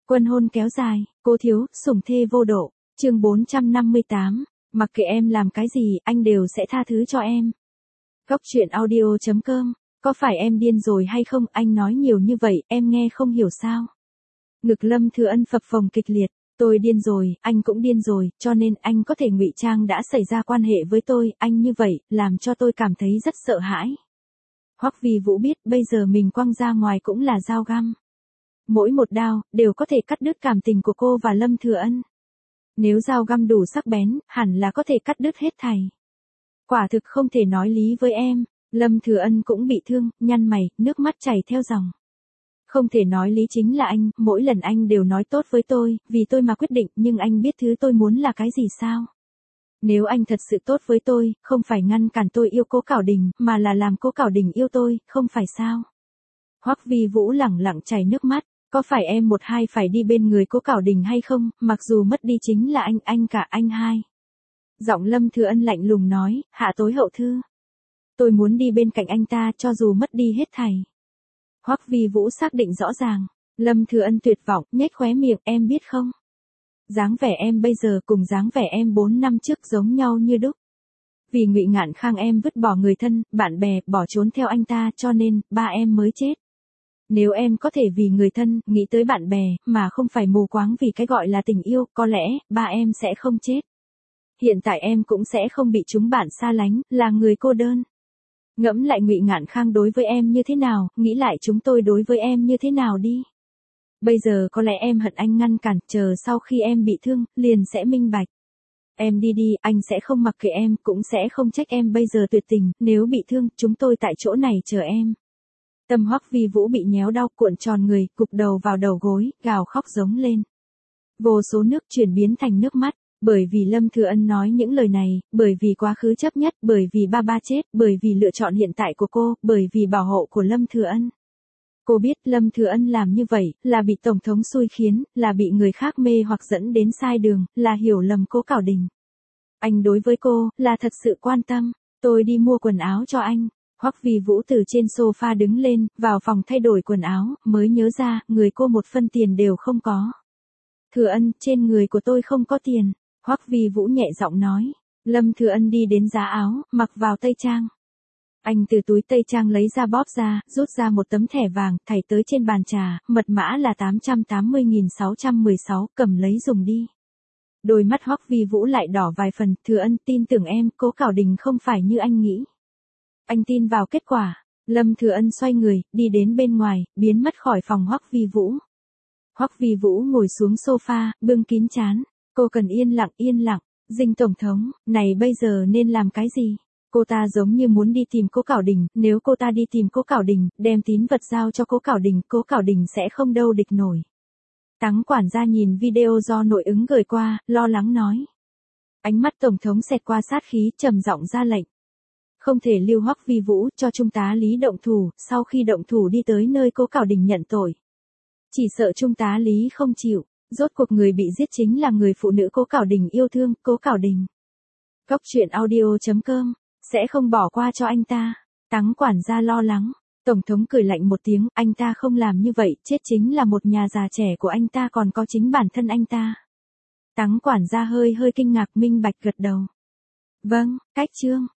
Quân hôn kéo dài, cố thiếu, sủng thê vô độ. Chương 458, mặc kệ em làm cái gì, anh đều sẽ tha thứ cho em. Góc truyện audio.com. Có phải em điên rồi hay không, anh nói nhiều như vậy, em nghe không hiểu sao? Ngực Lâm Thừa Ân phập phồng kịch liệt. Tôi điên rồi, anh cũng điên rồi, cho nên anh có thể ngụy trang đã xảy ra quan hệ với tôi, anh như vậy, làm cho tôi cảm thấy rất sợ hãi. Hoắc Vi Vũ biết bây giờ mình quăng ra ngoài cũng là dao găm. Mỗi một đao, đều có thể cắt đứt cảm tình của cô và Lâm Thừa Ân. Nếu dao găm đủ sắc bén, hẳn là có thể cắt đứt hết thảy. Quả thực không thể nói lý với em. Lâm Thừa Ân cũng bị thương, nhăn mày, nước mắt chảy theo dòng. Không thể nói lý chính là anh, mỗi lần anh đều nói tốt với tôi, vì tôi mà quyết định, nhưng anh biết thứ tôi muốn là cái gì sao? Nếu anh thật sự tốt với tôi, không phải ngăn cản tôi yêu Cố Cảo Đình, mà là làm Cố Cảo Đình yêu tôi, không phải sao? Hoắc Vi Vũ lẳng lặng chảy nước mắt, có phải em một hai phải đi bên người Cố Cảo Đình hay không, mặc dù mất đi chính là anh cả anh hai. Giọng Lâm Thừa Ân lạnh lùng nói, hạ tối hậu thư. Tôi muốn đi bên cạnh anh ta cho dù mất đi hết thảy. Hoắc Vi Vũ xác định rõ ràng. Lâm Thừa Ân tuyệt vọng, nhếch khóe miệng, em biết không? Dáng vẻ em bây giờ cùng dáng vẻ em 4 năm trước giống nhau như đúc. Vì Ngụy Ngạn Khang em vứt bỏ người thân, bạn bè, bỏ trốn theo anh ta cho nên, ba em mới chết. Nếu em có thể vì người thân, nghĩ tới bạn bè, mà không phải mù quáng vì cái gọi là tình yêu, có lẽ, ba em sẽ không chết. Hiện tại em cũng sẽ không bị chúng bạn xa lánh, là người cô đơn. Ngẫm lại Ngụy Ngạn Khang đối với em như thế nào, nghĩ lại chúng tôi đối với em như thế nào đi. Bây giờ có lẽ em hận anh ngăn cản, chờ sau khi em bị thương, liền sẽ minh bạch. Em đi đi, anh sẽ không mặc kệ em, cũng sẽ không trách em bây giờ tuyệt tình, nếu bị thương, chúng tôi tại chỗ này chờ em. Tâm Hoắc Vi Vũ bị nhéo đau cuộn tròn người, cụp đầu vào đầu gối, gào khóc giống lên. Vô số nước chuyển biến thành nước mắt. Bởi vì Lâm Thừa Ân nói những lời này, bởi vì quá khứ chấp nhất, bởi vì ba chết, bởi vì lựa chọn hiện tại của cô, bởi vì bảo hộ của Lâm Thừa Ân. Cô biết Lâm Thừa Ân làm như vậy, là bị Tổng thống xui khiến, là bị người khác mê hoặc dẫn đến sai đường, là hiểu lầm Cố Cảo Đình. Anh đối với cô, là thật sự quan tâm. Tôi đi mua quần áo cho anh. Hoắc Vi Vũ từ trên sofa đứng lên, vào phòng thay đổi quần áo, mới nhớ ra, người cô một phân tiền đều không có. Thừa Ân, trên người của tôi không có tiền. Hoắc Vi Vũ nhẹ giọng nói. Lâm Thừa Ân đi đến giá áo, mặc vào tây trang. Anh từ túi tây trang lấy ra bóp ra, rút ra một tấm thẻ vàng, thảy tới trên bàn trà, mật mã là 880.616, cầm lấy dùng đi. Đôi mắt Hoắc Vi Vũ lại đỏ vài phần, Thừa Ân, tin tưởng em, Cố Cảo Đình không phải như anh nghĩ. Anh tin vào kết quả. Lâm Thừa Ân xoay người, đi đến bên ngoài, biến mất khỏi phòng Hoắc Vi Vũ. Hoắc Vi Vũ ngồi xuống sofa, bưng kín trán. Cô cần yên lặng, Dinh Tổng thống, này bây giờ nên làm cái gì? Cô ta giống như muốn đi tìm Cố Cảo Đình, nếu cô ta đi tìm Cố Cảo Đình, đem tín vật giao cho Cố Cảo Đình sẽ không đâu địch nổi. Tắng quản gia nhìn video do nội ứng gửi qua, lo lắng nói. Ánh mắt Tổng thống xẹt qua sát khí, trầm giọng ra lệnh. Không thể lưu Hoắc Vi Vũ, cho Trung tá Lý động thủ, sau khi động thủ đi tới nơi Cố Cảo Đình nhận tội. Chỉ sợ Trung tá Lý không chịu. Rốt cuộc người bị giết chính là người phụ nữ Cố Cảo Đình yêu thương, Cố Cảo Đình. Góc truyện audio.com, sẽ không bỏ qua cho anh ta. Tắng quản gia lo lắng. Tổng thống cười lạnh một tiếng, anh ta không làm như vậy, chết chính là một nhà già trẻ của anh ta còn có chính bản thân anh ta. Tắng quản gia hơi kinh ngạc minh bạch gật đầu. Vâng, cách chương.